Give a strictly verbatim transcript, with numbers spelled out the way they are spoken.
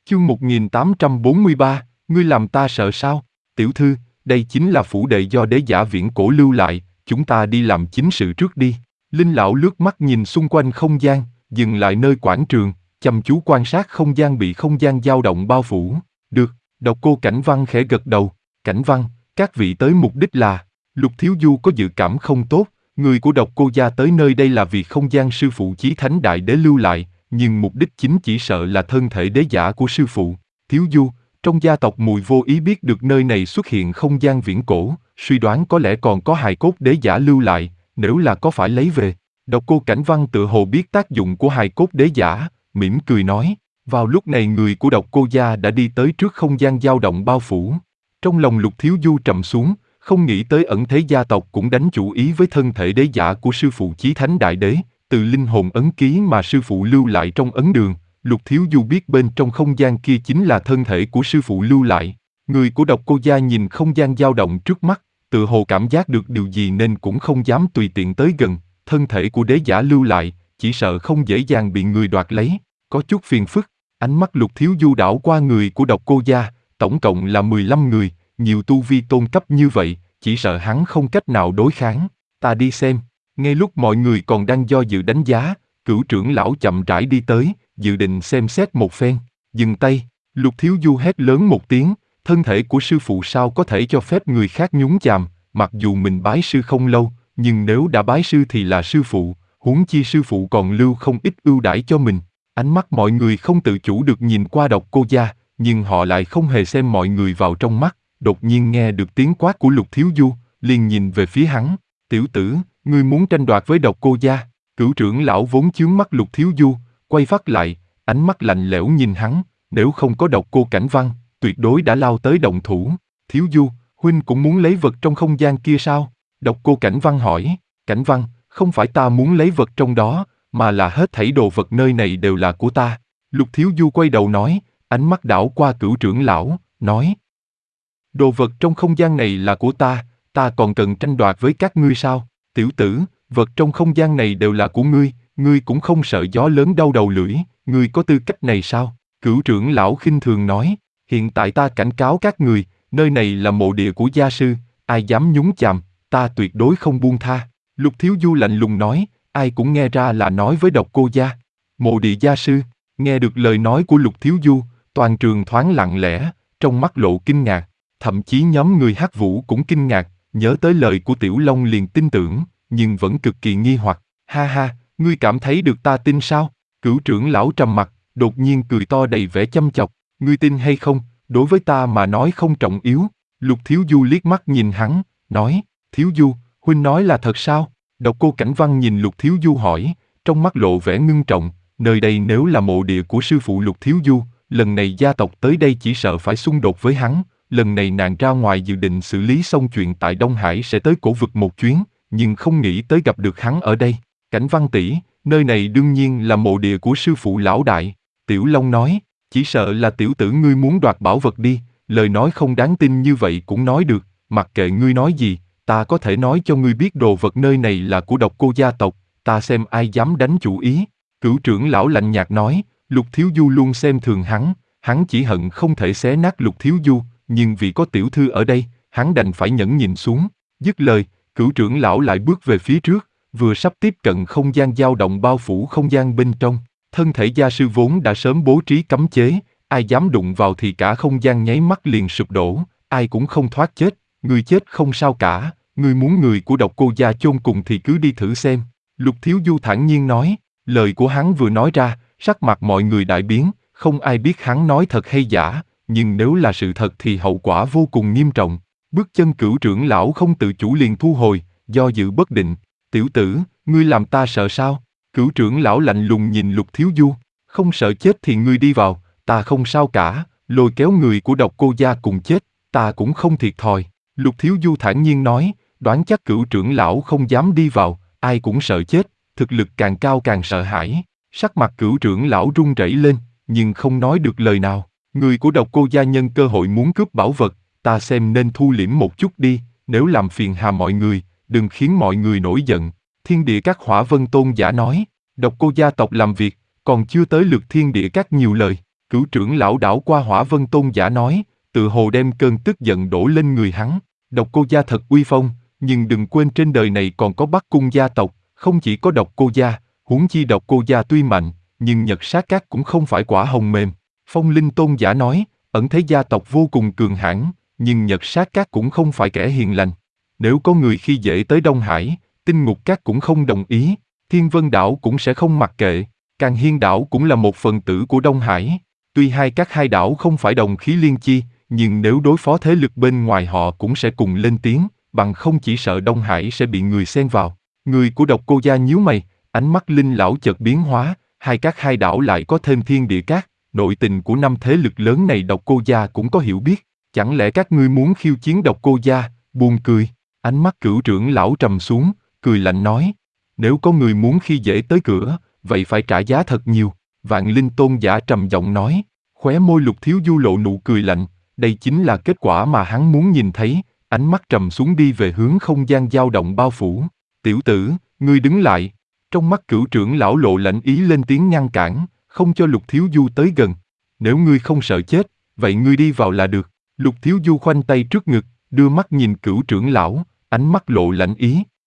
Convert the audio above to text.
Chương một nghìn tám trăm bốn mươi ba, ngươi làm ta sợ sao? Tiểu thư, đây chính là phủ đệ do đế giả viễn cổ lưu lại, chúng ta đi làm chính sự trước đi. Linh lão lướt mắt nhìn xung quanh không gian, dừng lại nơi quảng trường, chăm chú quan sát không gian bị không gian dao động bao phủ. Được, Độc Cô Cảnh Văn khẽ gật đầu. Cảnh Văn, các vị tới mục đích là... Lục Thiếu Du có dự cảm không tốt, người của Độc Cô gia tới nơi đây là vì không gian sư phụ Chí Thánh Đại Đế lưu lại, nhưng mục đích chính chỉ sợ là thân thể đế giả của sư phụ. Thiếu Du, trong gia tộc mùi vô ý biết được nơi này xuất hiện không gian viễn cổ, suy đoán có lẽ còn có hài cốt đế giả lưu lại, nếu là có phải lấy về. Độc Cô Cảnh Văn tự hồ biết tác dụng của hài cốt đế giả, mỉm cười nói. Vào lúc này người của Độc Cô gia đã đi tới trước không gian dao động bao phủ. Trong lòng Lục Thiếu Du trầm xuống, không nghĩ tới ẩn thế gia tộc cũng đánh chủ ý với thân thể đế giả của sư phụ Chí Thánh Đại Đế. Từ linh hồn ấn ký mà sư phụ lưu lại trong ấn đường, Lục Thiếu Du biết bên trong không gian kia chính là thân thể của sư phụ lưu lại. Người của Độc Cô gia nhìn không gian dao động trước mắt, tự hồ cảm giác được điều gì nên cũng không dám tùy tiện tới gần. Thân thể của đế giả lưu lại, chỉ sợ không dễ dàng bị người đoạt lấy, có chút phiền phức. Ánh mắt Lục Thiếu Du đảo qua người của Độc Cô gia, tổng cộng là mười lăm người, nhiều tu vi tôn cấp như vậy, chỉ sợ hắn không cách nào đối kháng. Ta đi xem. Ngay lúc mọi người còn đang do dự đánh giá, Cửu trưởng lão chậm rãi đi tới, dự định xem xét một phen. Dừng tay, Lục Thiếu Du hét lớn một tiếng, thân thể của sư phụ sao có thể cho phép người khác nhúng chàm, mặc dù mình bái sư không lâu, nhưng nếu đã bái sư thì là sư phụ, huống chi sư phụ còn lưu không ít ưu đãi cho mình. Ánh mắt mọi người không tự chủ được nhìn qua Độc Cô gia, nhưng họ lại không hề xem mọi người vào trong mắt. Đột nhiên nghe được tiếng quát của Lục Thiếu Du, liền nhìn về phía hắn. Tiểu tử, ngươi muốn tranh đoạt với Độc Cô gia? Cửu trưởng lão vốn chướng mắt Lục Thiếu Du, quay phát lại, ánh mắt lạnh lẽo nhìn hắn. Nếu không có Độc Cô Cảnh Văn, tuyệt đối đã lao tới động thủ. Thiếu Du, huynh cũng muốn lấy vật trong không gian kia sao? Độc Cô Cảnh Văn hỏi. Cảnh Văn, không phải ta muốn lấy vật trong đó, mà là hết thảy đồ vật nơi này đều là của ta. Lục Thiếu Du quay đầu nói, ánh mắt đảo qua Cửu trưởng lão, nói. Đồ vật trong không gian này là của ta, ta còn cần tranh đoạt với các ngươi sao? Tiểu tử, vật trong không gian này đều là của ngươi, ngươi cũng không sợ gió lớn đau đầu lưỡi, ngươi có tư cách này sao? Cửu trưởng lão khinh thường nói, hiện tại ta cảnh cáo các người, nơi này là mộ địa của gia sư, ai dám nhúng chàm, ta tuyệt đối không buông tha. Lục Thiếu Du lạnh lùng nói, ai cũng nghe ra là nói với Độc Cô gia. Mộ địa gia sư, nghe được lời nói của Lục Thiếu Du, toàn trường thoáng lặng lẽ, trong mắt lộ kinh ngạc. Thậm chí nhóm người Hắc Vũ cũng kinh ngạc, nhớ tới lời của Tiểu Long liền tin tưởng, nhưng vẫn cực kỳ nghi hoặc. Ha ha, ngươi cảm thấy được ta tin sao? Cửu trưởng lão trầm mặt, đột nhiên cười to đầy vẻ chăm chọc. Ngươi tin hay không, đối với ta mà nói không trọng yếu. Lục Thiếu Du liếc mắt nhìn hắn, nói, Thiếu Du, huynh nói là thật sao? Độc Cô Cảnh Văn nhìn Lục Thiếu Du hỏi, trong mắt lộ vẻ ngưng trọng, nơi đây nếu là mộ địa của sư phụ Lục Thiếu Du, lần này gia tộc tới đây chỉ sợ phải xung đột với hắn. Lần này nàng ra ngoài dự định xử lý xong chuyện tại Đông Hải sẽ tới cổ vực một chuyến, nhưng không nghĩ tới gặp được hắn ở đây. Cảnh Văn tỷ, nơi này đương nhiên là mộ địa của sư phụ lão đại. Tiểu Long nói, chỉ sợ là tiểu tử ngươi muốn đoạt bảo vật đi, lời nói không đáng tin như vậy cũng nói được, mặc kệ ngươi nói gì, ta có thể nói cho ngươi biết đồ vật nơi này là của Độc Cô gia tộc, ta xem ai dám đánh chủ ý. Cửu trưởng lão lạnh nhạt nói, Lục Thiếu Du luôn xem thường hắn, hắn chỉ hận không thể xé nát Lục Thiếu Du. Nhưng vì có tiểu thư ở đây, hắn đành phải nhẫn nhìn xuống. Dứt lời, Cửu trưởng lão lại bước về phía trước, vừa sắp tiếp cận không gian dao động bao phủ không gian bên trong. Thân thể gia sư vốn đã sớm bố trí cấm chế, ai dám đụng vào thì cả không gian nháy mắt liền sụp đổ, ai cũng không thoát chết. Người chết không sao cả, người muốn người của Độc Cô gia chôn cùng thì cứ đi thử xem. Lục Thiếu Du thản nhiên nói, lời của hắn vừa nói ra, sắc mặt mọi người đại biến, không ai biết hắn nói thật hay giả. Nhưng nếu là sự thật thì hậu quả vô cùng nghiêm trọng. Bước chân Cửu trưởng lão không tự chủ liền thu hồi, do dự bất định. Tiểu tử, ngươi làm ta sợ sao? Cửu trưởng lão lạnh lùng nhìn Lục Thiếu Du, không sợ chết thì ngươi đi vào, ta không sao cả, lôi kéo người của Độc Cô gia cùng chết, ta cũng không thiệt thòi. Lục Thiếu Du thản nhiên nói, đoán chắc Cửu trưởng lão không dám đi vào, ai cũng sợ chết, thực lực càng cao càng sợ hãi. Sắc mặt Cửu trưởng lão run rẩy lên, nhưng không nói được lời nào. Người của Độc Cô gia nhân cơ hội muốn cướp bảo vật, ta xem nên thu liễm một chút đi, nếu làm phiền hà mọi người, đừng khiến mọi người nổi giận. Thiên Địa Các Hỏa Vân tôn giả nói, Độc Cô gia tộc làm việc, còn chưa tới lượt Thiên Địa Các nhiều lời. Cửu trưởng lão đảo qua Hỏa Vân Tôn giả nói, tự hồ đem cơn tức giận đổ lên người hắn. Độc Cô gia thật uy phong, nhưng đừng quên trên đời này còn có Bắc Cung gia tộc, không chỉ có Độc Cô gia, huống chi Độc Cô gia tuy mạnh, nhưng Nhật Sát Các cũng không phải quả hồng mềm. Phong Linh Tôn giả nói, ẩn thế gia tộc vô cùng cường hãn, nhưng Nhật Sát Các cũng không phải kẻ hiền lành. Nếu có người khi dễ tới Đông Hải, Tinh Ngục Các cũng không đồng ý, Thiên Vân đảo cũng sẽ không mặc kệ, Càn Hiên đảo cũng là một phần tử của Đông Hải. Tuy hai các hai đảo không phải đồng khí liên chi, nhưng nếu đối phó thế lực bên ngoài họ cũng sẽ cùng lên tiếng, bằng không chỉ sợ Đông Hải sẽ bị người xen vào. Người của Độc Cô gia nhíu mày, ánh mắt Linh lão chợt biến hóa, hai các hai đảo lại có thêm Thiên Địa Các, nội tình của năm thế lực lớn này Độc Cô gia cũng có hiểu biết, chẳng lẽ các ngươi muốn khiêu chiến Độc Cô gia? Buồn cười. Ánh mắt Cửu trưởng lão trầm xuống, cười lạnh nói, nếu có người muốn khi dễ tới cửa, vậy phải trả giá thật nhiều. Vạn Linh Tôn giả trầm giọng nói, khóe môi Lục Thiếu Du lộ nụ cười lạnh, đây chính là kết quả mà hắn muốn nhìn thấy, ánh mắt trầm xuống đi về hướng không gian dao động bao phủ. Tiểu tử, ngươi đứng lại. Trong mắt Cửu trưởng lão lộ lạnh ý lên tiếng ngăn cản, không cho Lục Thiếu Du tới gần. Nếu ngươi không sợ chết, vậy ngươi đi vào là được. Lục Thiếu Du khoanh tay trước ngực, đưa mắt nhìn Cửu trưởng lão, ánh mắt lộ lạnh ý.